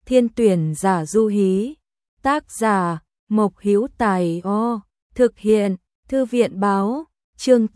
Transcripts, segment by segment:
Thiên tuyển giả Du Hí. Tác giả Mộc Hữu Tài. Thực hiện Thư viện báo. Chương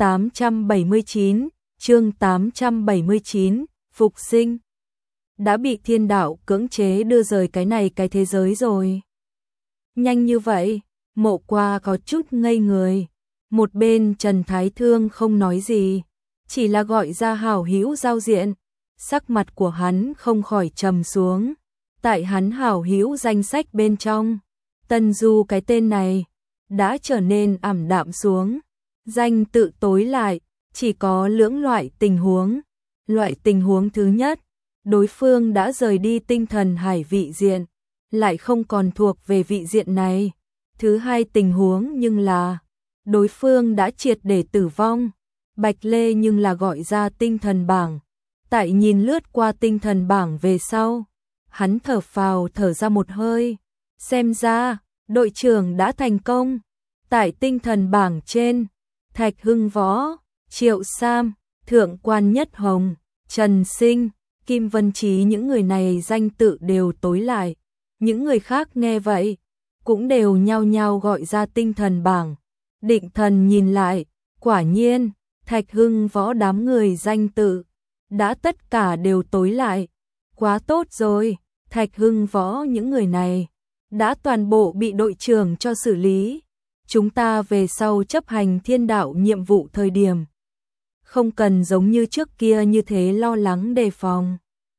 879, phục sinh. Đã bị thiên đạo cưỡng chế đưa rời cái này cái thế giới rồi. Nhanh như vậy, Mộ Qua có chút ngây người. Một bên Trần Thái Thương không nói gì, chỉ là gọi ra hảo hữu giao diện. Sắc mặt của hắn không khỏi trầm xuống. Tại hắn hảo hữu danh sách bên trong, Tân Du cái tên này đã trở nên ảm đạm xuống. Danh tự tối lại, chỉ có lưỡng loại tình huống. Loại tình huống thứ nhất, đối phương đã rời đi tinh thần hải vị diện, lại không còn thuộc về vị diện này. Thứ hai tình huống nhưng là đối phương đã triệt để tử vong. Bạch Lê nhưng là gọi ra tinh thần bảng. Tại nhìn lướt qua tinh thần bảng về sau, hắn thở phào thở ra một hơi. Xem ra, đội trưởng đã thành công. Tại tinh thần bảng trên, Thạch Hưng Võ, Triệu Sam, Thượng quan Nhất Hồng, Trần Sinh, Kim Vân Trí, những người này danh tự đều tối lại. Những người khác nghe vậy, cũng đều nhao nhao gọi ra tinh thần bảng. Định Thần nhìn lại, quả nhiên, Thạch Hưng Võ đám người danh tự đã tất cả đều tối lại. Quá tốt rồi, Thạch Hưng Võ những người này đã toàn bộ bị đội trưởng cho xử lý. Chúng ta về sau chấp hành thiên đạo nhiệm vụ thời điểm, không cần giống như trước kia như thế lo lắng đề phòng.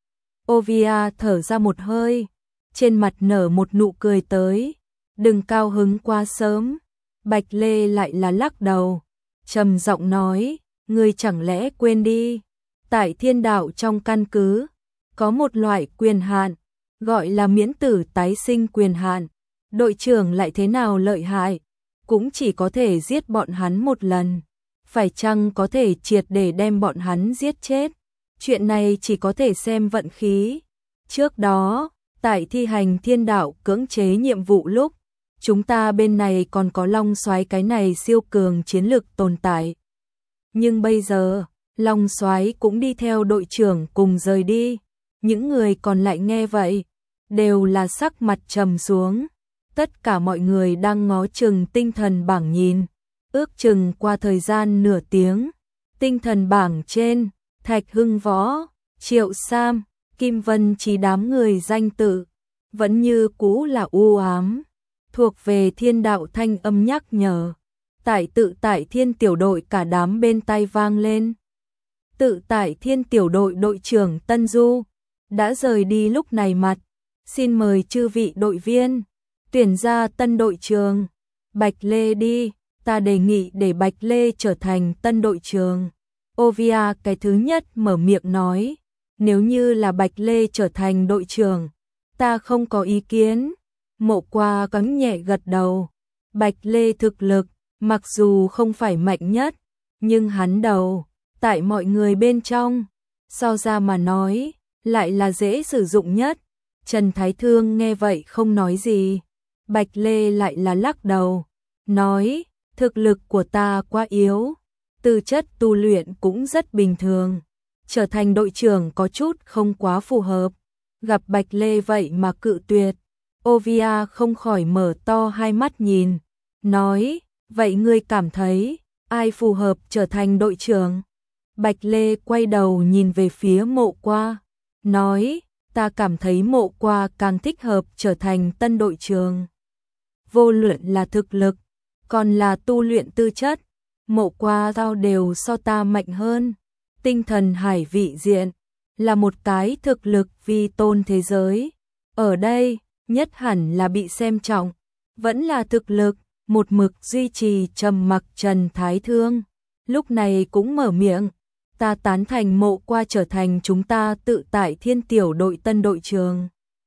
Ovia thở ra một hơi, trên mặt nở một nụ cười tới. Đừng cao hứng quá sớm. Bạch Lê lại là lắc đầu, trầm giọng nói, ngươi chẳng lẽ quên đi, tại thiên đạo trong căn cứ có một loại quyền hạn, gọi là miễn tử tái sinh quyền hạn. Đội trưởng lại thế nào lợi hại, cũng chỉ có thể giết bọn hắn một lần. Phải chăng có thể triệt để đem bọn hắn giết chết, chuyện này chỉ có thể xem vận khí. Trước đó, tại thi hành thiên đạo cưỡng chế nhiệm vụ lúc, chúng ta bên này còn có Long Soái cái này siêu cường chiến lực tồn tại. Nhưng bây giờ, Long Soái cũng đi theo đội trưởng cùng rời đi. Những người còn lại nghe vậy, đều là sắc mặt trầm xuống. Tất cả mọi người đang ngó chừng tinh thần bảng nhìn. Ước chừng qua thời gian nửa tiếng, tinh thần bảng trên, Thạch Hưng Võ, Triệu Sam, Kim Vân Trí đám người danh tự vẫn như cũ là u ám. Thuộc về thiên đạo thanh âm nhắc nhở. Tại thiên tiểu đội cả đám bên tai vang lên. Tại thiên tiểu đội đội trưởng Tân Du đã rời đi lúc này mặt. Xin mời chư vị đội viên tuyển ra tân đội trưởng. Bạch Lê đi, ta đề nghị để Bạch Lê trở thành tân đội trưởng. Ovia cái thứ nhất mở miệng nói, nếu như là Bạch Lê trở thành đội trưởng, ta không có ý kiến. Mộ Qua cắn nhẹ gật đầu. Bạch Lê thực lực, mặc dù không phải mạnh nhất, nhưng hắn đầu, tại mọi người bên trong, so ra mà nói, lại là dễ sử dụng nhất. Trần Thái Thương nghe vậy không nói gì. Bạch Lê lại là lắc đầu, nói, thực lực của ta quá yếu, tư chất tu luyện cũng rất bình thường, trở thành đội trưởng có chút không quá phù hợp. Gặp Bạch Lê vậy mà cự tuyệt, Ovia không khỏi mở to hai mắt nhìn, nói, vậy ngươi cảm thấy ai phù hợp trở thành đội trưởng? Bạch Lê quay đầu nhìn về phía Mộ Qua, nói, ta cảm thấy Mộ Qua càng thích hợp trở thành tân đội trưởng. Vô luận là thực lực, còn là tu luyện tư chất, Mộ Qua giao đều so ta mạnh hơn. Tinh thần hải vị diện là một cái thực lực vi tôn thế giới. Ở đây, nhất hẳn là bị xem trọng, vẫn là thực lực. Một mực duy trì trầm mặc Trần Thái Thương lúc này cũng mở miệng, ta tán thành Mộ Qua trở thành chúng ta tự tại thiên tiểu đội tân đội trưởng.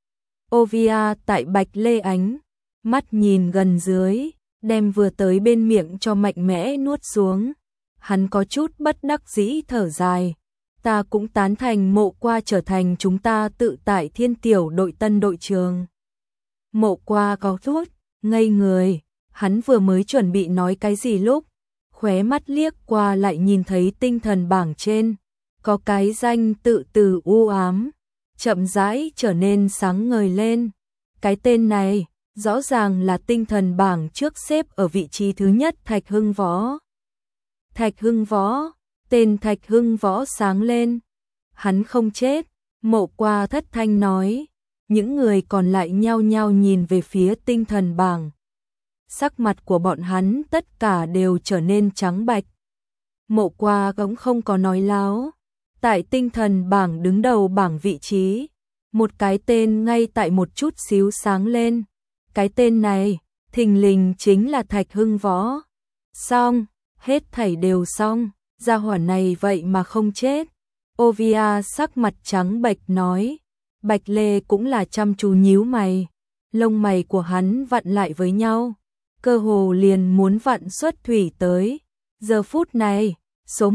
Ovia tại Bạch Lê ánh mắt nhìn gần dưới, đem vừa tới bên miệng cho mạnh mẽ nuốt xuống. Hắn có chút bất đắc dĩ thở dài, ta cũng tán thành Mộ Qua trở thành chúng ta tự tại thiên tiểu đội tân đội trưởng. Mộ Qua có chút ngây người, hắn vừa mới chuẩn bị nói cái gì lúc, khóe mắt liếc qua lại nhìn thấy tinh thần bảng trên có cái danh tự từ u ám. chậm rãi trở nên sáng ngời lên. Cái tên này, rõ ràng là tinh thần bảng trước xếp ở vị trí thứ nhất Thạch Hưng Võ. Thạch Hưng Võ, tên Thạch Hưng Võ sáng lên. Hắn không chết, Mộ Qua thất thanh nói. Những người còn lại nhao nhao nhìn về phía tinh thần bảng. Sắc mặt của bọn hắn tất cả đều trở nên trắng bạch. Mộ Qua cũng không có nói láo. Tại tinh thần bảng đứng đầu bảng vị trí, một cái tên ngay tại một chút xíu sáng lên. Cái tên này, thình lình chính là Thạch Hưng Võ. Xong, hết thảy đều xong, gia hỏa này vậy mà không chết. Ovia sắc mặt trắng bệch nói. Bạch Lê cũng là chăm chú nhíu mày. Lông mày của hắn vặn lại với nhau, cơ hồ liền muốn vặn xuất thủy tới. Giờ phút này, số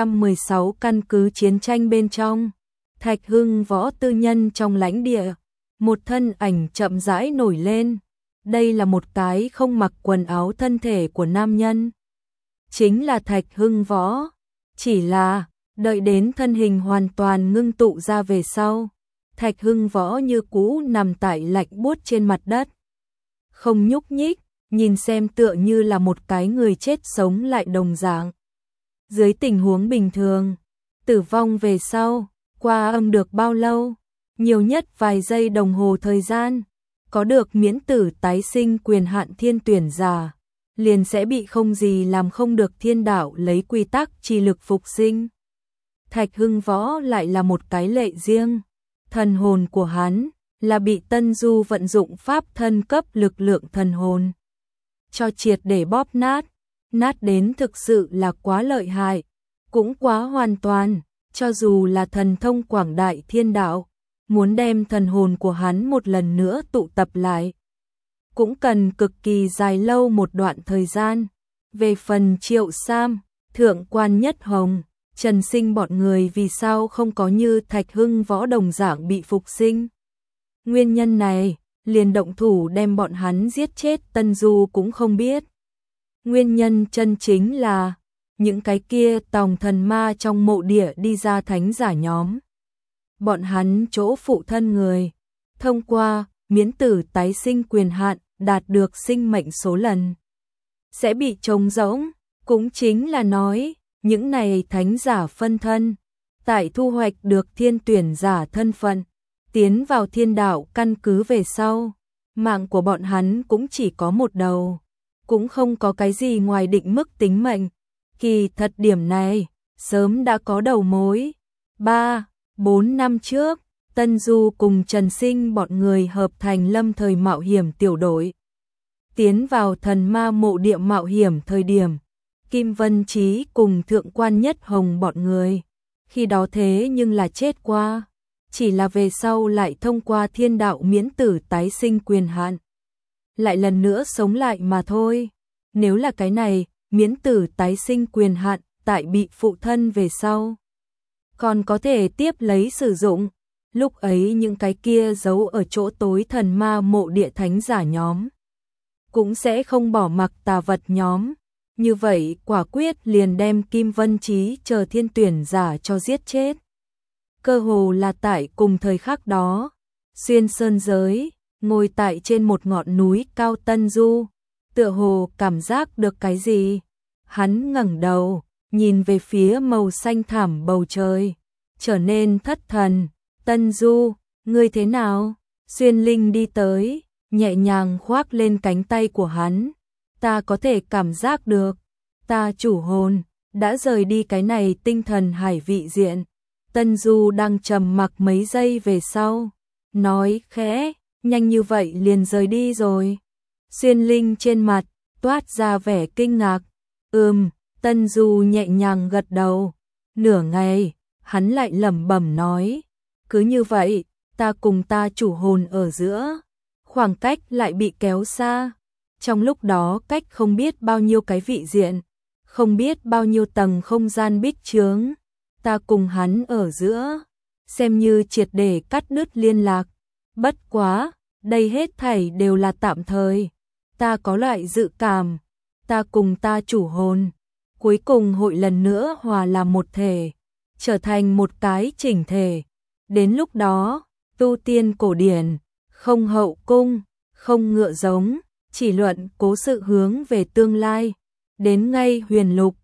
116 căn cứ chiến tranh bên trong, Thạch Hưng Võ tư nhân trong lãnh địa, một thân ảnh chậm rãi nổi lên. Đây là một cái không mặc quần áo thân thể của nam nhân. Chính là Thạch Hưng Võ. Chỉ là, đợi đến thân hình hoàn toàn ngưng tụ ra về sau, Thạch Hưng Võ như cũ nằm tại lạnh buốt trên mặt đất. Không nhúc nhích, nhìn xem tựa như là một cái người chết sống lại đồng dạng. Dưới tình huống bình thường, tử vong về sau, qua âm được bao lâu? Nhiều nhất vài giây đồng hồ thời gian. Có được miễn tử tái sinh quyền hạn thiên tuyển giả, liền sẽ bị không gì làm không được thiên đạo lấy quy tắc chi lực phục sinh. Thạch Hưng Võ lại là một cái lệ riêng. Thần hồn của hắn là bị Tân Du vận dụng pháp thân cấp lực lượng thần hồn cho triệt để bóp nát. Nát đến thực sự là quá lợi hại, cũng quá hoàn toàn. Cho dù là thần thông quảng đại thiên đạo, muốn đem thần hồn của hắn một lần nữa tụ tập lại, cũng cần cực kỳ dài lâu một đoạn thời gian. Về phần Triệu Sam, Thượng quan Nhất Hồng, Trần Sinh bọn người vì sao không có như Thạch Hưng Võ đồng dạng bị phục sinh? Nguyên nhân này, liền động thủ đem bọn hắn giết chết Tân Du cũng không biết. Nguyên nhân chân chính là những cái kia tòng thần ma trong mộ địa đi ra thánh giả nhóm. Bọn hắn chỗ phụ thân người, thông qua miễn tử tái sinh quyền hạn đạt được sinh mệnh số lần, sẽ bị trống rỗng. Cũng chính là nói, những này thánh giả phân thân, tại thu hoạch được thiên tuyển giả thân phận, tiến vào thiên đạo căn cứ về sau, mạng của bọn hắn cũng chỉ có một đầu, cũng không có cái gì ngoài định mức tính mệnh. Kỳ thật điểm này, sớm đã có đầu mối. 3-4 năm trước, Tân Du cùng Trần Sinh bọn người hợp thành lâm thời mạo hiểm tiểu đội. Tiến vào thần ma mộ địa mạo hiểm thời điểm, Kim Vân Chí cùng Thượng quan Nhất Hồng bọn người, khi đó thế nhưng là chết qua. Chỉ là về sau lại thông qua thiên đạo miễn tử tái sinh quyền hạn, lại lần nữa sống lại mà thôi. Nếu là cái này, miễn tử tái sinh quyền hạn tại bị phụ thân về sau, còn có thể tiếp lấy sử dụng. Lúc ấy những cái kia giấu ở chỗ tối thần ma mộ địa thánh giả nhóm, cũng sẽ không bỏ mặc tà vật nhóm. Như vậy quả quyết liền đem Kim Vân Chí chờ thiên tuyển giả cho giết chết. Cơ hồ là tại cùng thời khắc đó, xuyên sơn giới, ngồi tại trên một ngọn núi cao Tân Du, tựa hồ cảm giác được cái gì. Hắn ngẩng đầu, nhìn về phía màu xanh thẳm bầu trời, trở nên thất thần. Tân Du, ngươi thế nào? Xuyên Linh đi tới, nhẹ nhàng khoác lên cánh tay của hắn. Ta có thể cảm giác được, ta chủ hồn đã rời đi cái này tinh thần hải vị diện. Tân Du đang trầm mặc mấy giây về sau, nói khẽ, nhanh như vậy liền rời đi rồi. Xuyên Linh trên mặt toát ra vẻ kinh ngạc. Tân Du nhẹ nhàng gật đầu. Nửa ngày, hắn lại lẩm bẩm nói, cứ như vậy, ta cùng ta chủ hồn ở giữa, khoảng cách lại bị kéo xa. Trong lúc đó cách không biết bao nhiêu cái vị diện, không biết bao nhiêu tầng không gian bích chướng, ta cùng hắn ở giữa, xem như triệt để cắt đứt liên lạc. Bất quá, đây hết thảy đều là tạm thời. Ta có loại dự cảm, ta cùng ta chủ hồn, cuối cùng hội lần nữa hòa làm một thể, trở thành một cái chỉnh thể. Đến lúc đó, Tu tiên cổ điển, không hậu cung, không ngựa giống, chỉ luận cố sự hướng về tương lai. Đến ngay huyền lục,